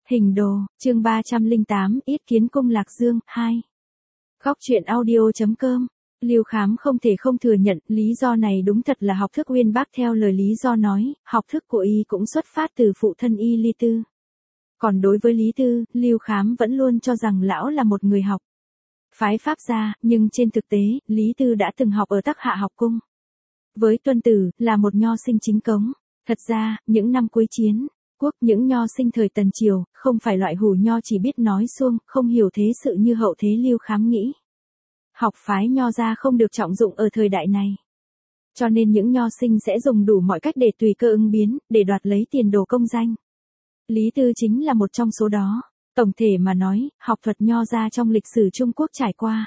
Hình đồ, chương 308, Yết kiến cung Lạc Dương, 2. Góc truyện audio.com. Lưu Khám không thể không thừa nhận, lý do này đúng thật là học thức uyên bác. Theo lời lý do nói, học thức của y cũng xuất phát từ phụ thân y Lý Tư. Còn đối với Lý Tư, Lưu Khám vẫn luôn cho rằng lão là một người học phái Pháp gia, nhưng trên thực tế, Lý Tư đã từng học ở Tắc Hạ học cung. Với Tuân Tử, là một nho sinh chính cống. Thật ra, những năm cuối chiến quốc, những nho sinh thời Tần Triều, không phải loại hủ nho chỉ biết nói suông, không hiểu thế sự như hậu thế Lưu Khám nghĩ. Học phái nho gia không được trọng dụng ở thời đại này. Cho nên những nho sinh sẽ dùng đủ mọi cách để tùy cơ ứng biến, để đoạt lấy tiền đồ công danh. Lý Tư chính là một trong số đó. Tổng thể mà nói, học thuật nho gia trong lịch sử Trung Quốc trải qua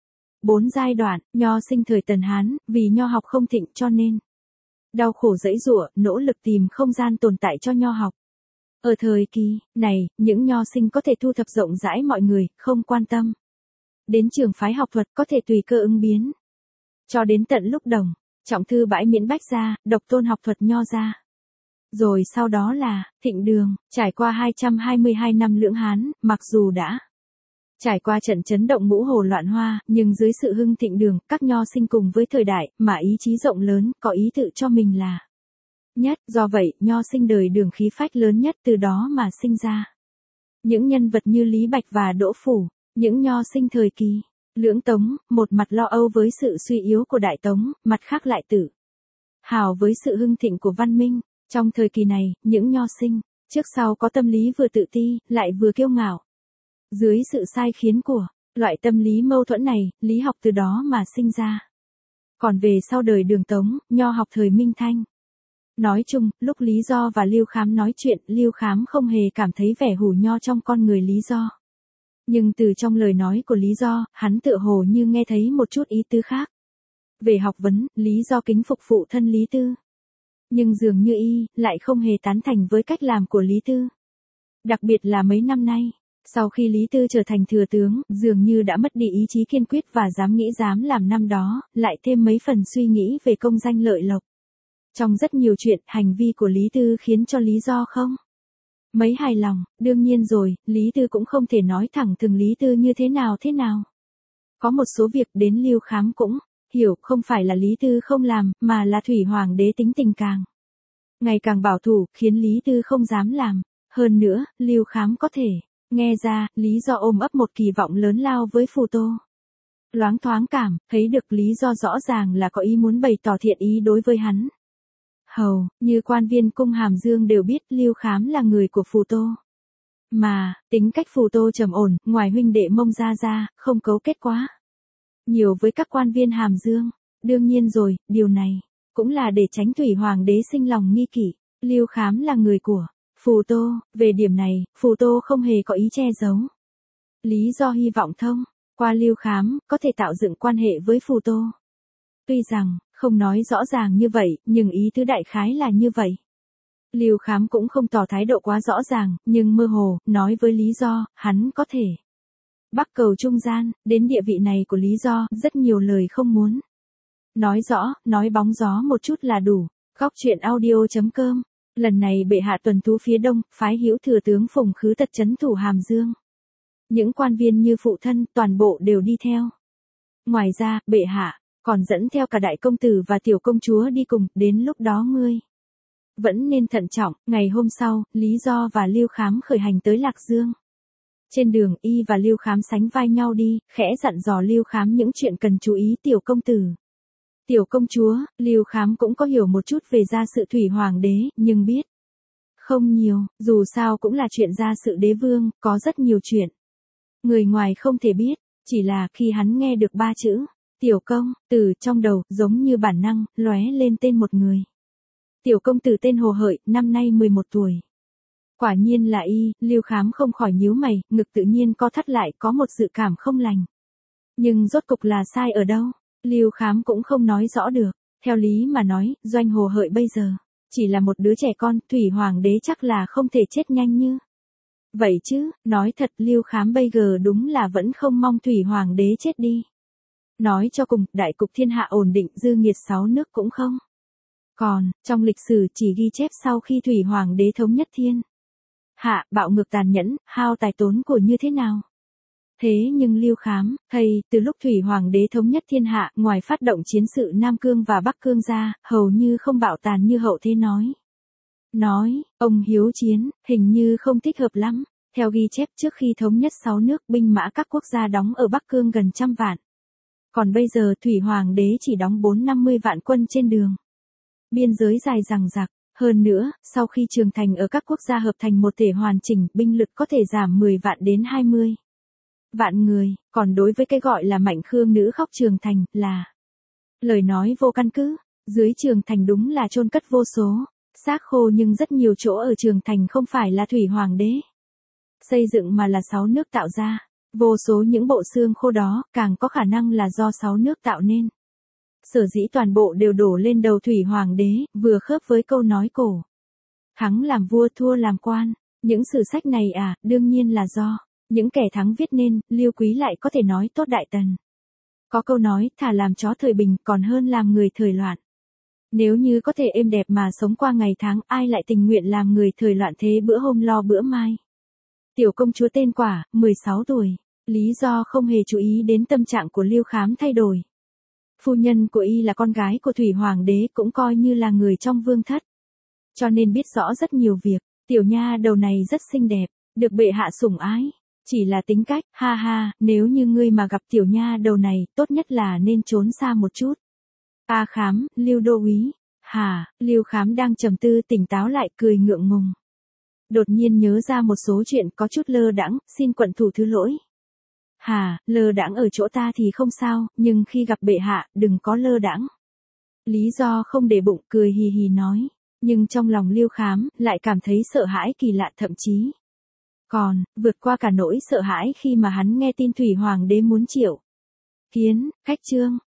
4 giai đoạn. Nho sinh thời Tần Hán, vì nho học không thịnh cho nên đau khổ giãy giụa, nỗ lực tìm không gian tồn tại cho nho học. Ở thời kỳ này, những nho sinh có thể thu thập rộng rãi mọi người, không quan tâm đến trường phái học thuật, có thể tùy cơ ứng biến. Cho đến tận lúc Đồng Trọng Thư bãi miễn Bách gia, độc tôn học thuật nho gia. Rồi sau đó là Thịnh Đường, trải qua 222 năm Lưỡng Hán, mặc dù đã trải qua trận chấn động Ngũ Hồ loạn hoa, nhưng dưới sự hưng thịnh Đường, các nho sinh cùng với thời đại, mà ý chí rộng lớn, có ý tự cho mình là nhất. Do vậy, nho sinh đời Đường khí phách lớn nhất, từ đó mà sinh ra những nhân vật như Lý Bạch và Đỗ Phủ. Những nho sinh thời kỳ Lưỡng Tống, một mặt lo âu với sự suy yếu của Đại Tống, mặt khác lại tự hào với sự hưng thịnh của văn minh. Trong thời kỳ này, những nho sinh trước sau có tâm lý vừa tự ti, lại vừa kiêu ngạo. Dưới sự sai khiến của loại tâm lý mâu thuẫn này, lý học từ đó mà sinh ra. Còn về sau đời Đường Tống, nho học thời Minh Thanh. Nói chung, lúc Lý Do và Lưu Khám nói chuyện, Lưu Khám không hề cảm thấy vẻ hủ nho trong con người Lý Do. Nhưng từ trong lời nói của Lý Do, hắn tựa hồ như nghe thấy một chút ý tứ khác. Về học vấn, Lý Do kính phục phụ thân Lý Tư. Nhưng dường như y, lại không hề tán thành với cách làm của Lý Tư. Đặc biệt là mấy năm nay, sau khi Lý Tư trở thành thừa tướng, dường như đã mất đi ý chí kiên quyết và dám nghĩ dám làm năm đó, lại thêm mấy phần suy nghĩ về công danh lợi lộc. Trong rất nhiều chuyện, hành vi của Lý Tư khiến cho Lý Do không mấy hài lòng. Đương nhiên rồi, Lý Tư cũng không thể nói thẳng thừng Lý Tư như thế nào. Có một số việc đến Lưu Khám cũng hiểu, không phải là Lý Tư không làm, mà là Thủy Hoàng đế tính tình ngày càng bảo thủ, khiến Lý Tư không dám làm. Hơn nữa, Lưu Khám có thể nghe ra, Lý Do ôm ấp một kỳ vọng lớn lao với Phù Tô. Loáng thoáng thấy được Lý Do rõ ràng là có ý muốn bày tỏ thiện ý đối với hắn. Hầu như quan viên cung Hàm Dương đều biết Lưu Khám là người của Phù Tô. Mà, tính cách Phù Tô trầm ổn, ngoài huynh đệ Mông ra, không cấu kết quá nhiều với các quan viên Hàm Dương. Đương nhiên rồi, điều này cũng là để tránh Thủy Hoàng đế sinh lòng nghi kỵ. Lưu Khám là người của Phù Tô, về điểm này, Phù Tô không hề có ý che giấu. Lý Do hy vọng thông qua Lưu Khám, có thể tạo dựng quan hệ với Phù Tô. Tuy rằng, không nói rõ ràng như vậy, nhưng ý tứ đại khái là như vậy. Lưu Khám cũng không tỏ thái độ quá rõ ràng, nhưng mơ hồ, nói với Lý Do, hắn có thể bắc cầu trung gian. Đến địa vị này của Lý Do, rất nhiều lời không muốn nói rõ, nói bóng gió một chút là đủ. Góc truyện audio.com. Lần này bệ hạ tuần thú phía đông, phái Hữu thừa tướng Phùng Khứ Tật trấn thủ Hàm Dương. Những quan viên như phụ thân, toàn bộ đều đi theo. Ngoài ra, bệ hạ còn dẫn theo cả đại công tử và tiểu công chúa đi cùng. Đến lúc đó ngươi vẫn nên thận trọng. Ngày hôm sau, Lý Do và Lưu Khám khởi hành tới Lạc Dương. Trên đường, y và Lưu Khám sánh vai nhau đi, khẽ dặn dò Lưu Khám những chuyện cần chú ý. Tiểu công tử, tiểu công chúa, Lưu Khám cũng có hiểu một chút về gia sự Thủy Hoàng đế, nhưng biết không nhiều. Dù sao cũng là chuyện gia sự đế vương, có rất nhiều chuyện người ngoài không thể biết. Chỉ là khi hắn nghe được 3 chữ tiểu công tử, trong đầu giống như bản năng lóe lên tên một người. Tiểu công tử tên Hồ Hợi, năm nay 11 tuổi. Quả nhiên là y. Lưu Khám không khỏi nhíu mày, ngực tự nhiên co thắt lại, có một dự cảm không lành. Nhưng rốt cục là sai ở đâu? Lưu Khám cũng không nói rõ được. Theo lý mà nói, Doanh Hồ Hợi bây giờ chỉ là một đứa trẻ con, Thủy Hoàng đế chắc là không thể chết nhanh như vậy chứ. Nói thật, Lưu Khám bây giờ đúng là vẫn không mong Thủy Hoàng đế chết đi. Nói cho cùng, đại cục thiên hạ ổn định, dư nghiệt 6 nước cũng không còn. Trong lịch sử chỉ ghi chép sau khi Thủy Hoàng đế thống nhất thiên hạ, bạo ngược tàn nhẫn, hao tài tốn của như thế nào. Thế nhưng Liêu Khám, thầy, từ lúc Thủy Hoàng đế thống nhất thiên hạ, ngoài phát động chiến sự Nam Cương và Bắc Cương ra, hầu như không bạo tàn như hậu thế nói. Ông hiếu chiến, hình như không thích hợp lắm. Theo ghi chép trước khi thống nhất 6 nước, binh mã các quốc gia đóng ở Bắc Cương gần 100 vạn. Còn bây giờ Thủy Hoàng đế chỉ đóng 450 vạn quân trên đường. Biên giới dài dằng dặc. Hơn nữa, sau khi trường thành ở các quốc gia hợp thành một thể hoàn chỉnh, binh lực có thể giảm 10 vạn đến 20 vạn người. Còn đối với cái gọi là Mạnh Khương nữ khóc trường thành, là lời nói vô căn cứ. Dưới trường thành đúng là chôn cất vô số xác khô, nhưng rất nhiều chỗ ở trường thành không phải là Thủy Hoàng đế xây dựng mà là 6 nước tạo ra. Vô số những bộ xương khô đó, càng có khả năng là do 6 nước tạo nên. Sở dĩ toàn bộ đều đổ lên đầu Thủy Hoàng đế, vừa khớp với câu nói cổ. Thắng làm vua, thua làm quan. Những sử sách này đương nhiên là do những kẻ thắng viết nên. Liêu Quý lại có thể nói tốt Đại Tần. Có câu nói, thà làm chó thời bình còn hơn làm người thời loạn. Nếu như có thể êm đẹp mà sống qua ngày tháng, ai lại tình nguyện làm người thời loạn thế bữa hôm lo bữa mai. Tiểu công chúa tên Quả, 16 tuổi. Lý do không hề chú ý đến tâm trạng của Liêu Khám thay đổi. Phu nhân của y là con gái của Thủy Hoàng đế, cũng coi như là người trong vương thất. Cho nên biết rõ rất nhiều việc. Tiểu nha đầu này rất xinh đẹp, được bệ hạ sủng ái. Chỉ là tính cách, ha ha, nếu như ngươi mà gặp tiểu nha đầu này, tốt nhất là nên trốn xa một chút. Khám, Liêu đô úy. Liêu Khám đang trầm tư, tỉnh táo lại, cười ngượng ngùng. Đột nhiên nhớ ra một số chuyện, có chút lơ đãng, xin quận thủ thứ lỗi. Lơ đãng ở chỗ ta thì không sao, nhưng khi gặp bệ hạ, đừng có lơ đãng. Lý do không để bụng, cười hì hì nói. Nhưng trong lòng Liêu Khám, lại cảm thấy sợ hãi kỳ lạ, thậm chí còn vượt qua cả nỗi sợ hãi khi mà hắn nghe tin Thủy Hoàng đế muốn triệu kiến Khách Trương.